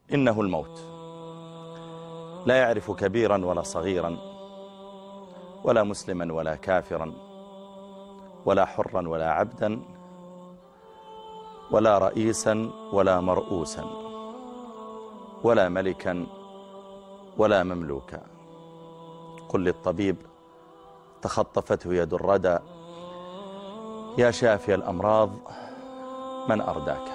إنه الموت لا يعرف كبيرا ولا صغيرا ولا مسلما ولا كافرا ولا حرا ولا عبدا ولا رئيسا ولا مرؤوسا ولا ملكا ولا مملوكا. قل للطبيب تخطفته يد الردى يا شافي الأمراض من أرداك.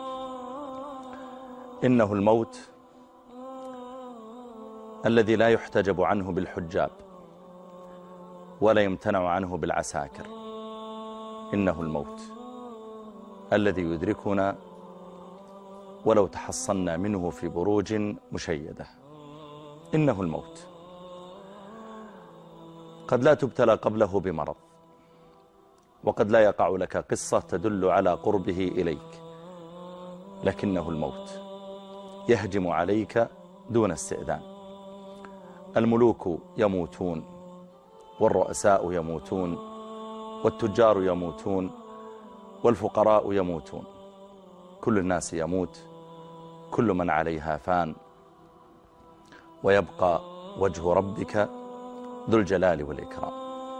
إنه الموت الذي لا يحتجب عنه بالحجاب ولا يمتنع عنه بالعساكر. إنه الموت الذي يدركنا ولو تحصنا منه في بروج مشيدة. إنه الموت قد لا تبتلى قبله بمرض، وقد لا يقع لك قصة تدل على قربه إليك، لكنه الموت يهجم عليك دون استئذان. الملوك يموتون والرؤساء يموتون والتجار يموتون والفقراء يموتون، كل الناس يموت، كل من عليها فان، ويبقى وجه ربك ذو الجلال والإكرام.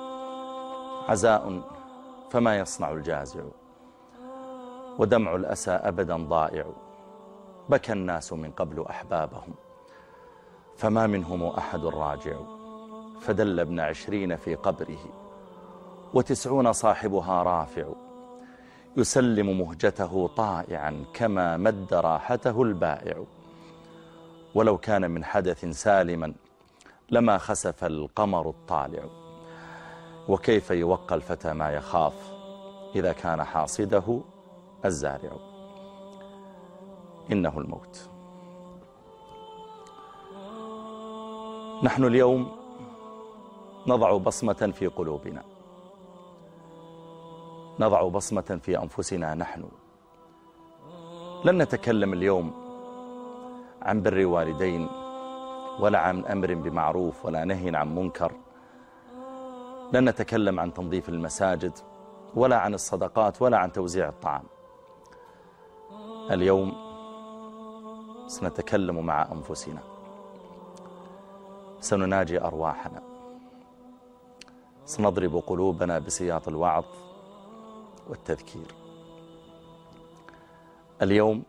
عزاء فما يصنع الجازع ودمع الأسى أبدا ضائع. بكى الناس من قبل أحبابهم فما منهم أحد راجع. فدل ابن 20 في قبره و90 صاحبها رافع. يسلم مهجته طائعا كما مد راحته البائع. ولو كان من حدث سالما لما خسف القمر الطالع. وكيف يوقى الفتى ما يخاف إذا كان حاصده الزارع. إنه الموت. نحن اليوم نضع بصمة في قلوبنا، نضع بصمة في أنفسنا. نحن لن نتكلم اليوم عن بر والدين ولا عن أمر بمعروف ولا نهي عن منكر. لن نتكلم عن تنظيف المساجد ولا عن الصدقات ولا عن توزيع الطعام. اليوم سنتكلم مع أنفسنا، سنناجي أرواحنا، سنضرب قلوبنا بسياط الوعظ والتذكير. اليوم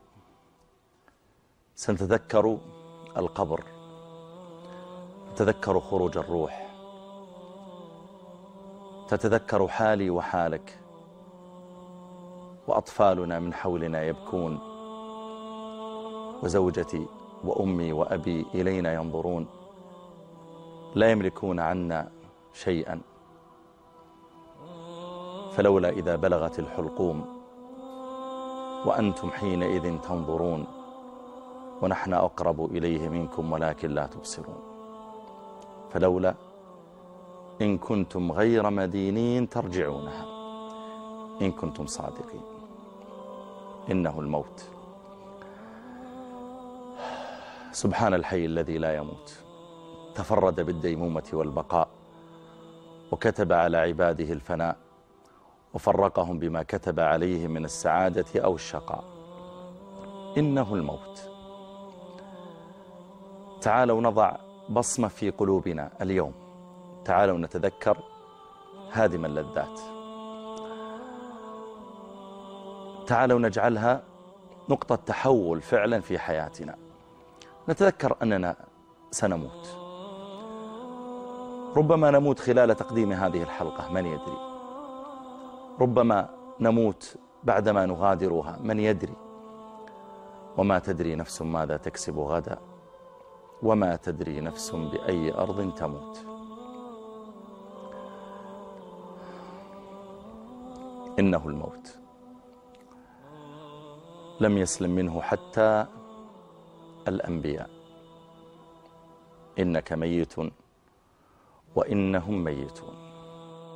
سنتذكر القبر، نتذكر خروج الروح، تتذكر حالي وحالك، وأطفالنا من حولنا يبكون، وزوجتي وأمي وأبي إلينا ينظرون، لا يملكون عنا شيئا. فلولا إذا بلغت الحلقوم وأنتم حينئذ تنظرون ونحن أقرب إليه منكم ولكن لا تبصرون. فلولا إن كنتم غير مدينين ترجعونها إن كنتم صادقين. إنه الموت. سبحان الحي الذي لا يموت، تفرد بالديمومة والبقاء، وكتب على عباده الفناء، وفرقهم بما كتب عليهم من السعادة أو الشقاء. إنه الموت. تعالوا نضع بصمة في قلوبنا اليوم، تعالوا نتذكر هادم اللذات، تعالوا نجعلها نقطة تحول فعلا في حياتنا. نتذكر أننا سنموت، ربما نموت خلال تقديم هذه الحلقة، من يدري، ربما نموت بعدما نغادرها، من يدري. وما تدري نفس ماذا تكسب غدا وما تدري نفس بأي أرض تموت. إنه الموت لم يسلم منه حتى الأنبياء. إنك ميت وإنهم ميتون.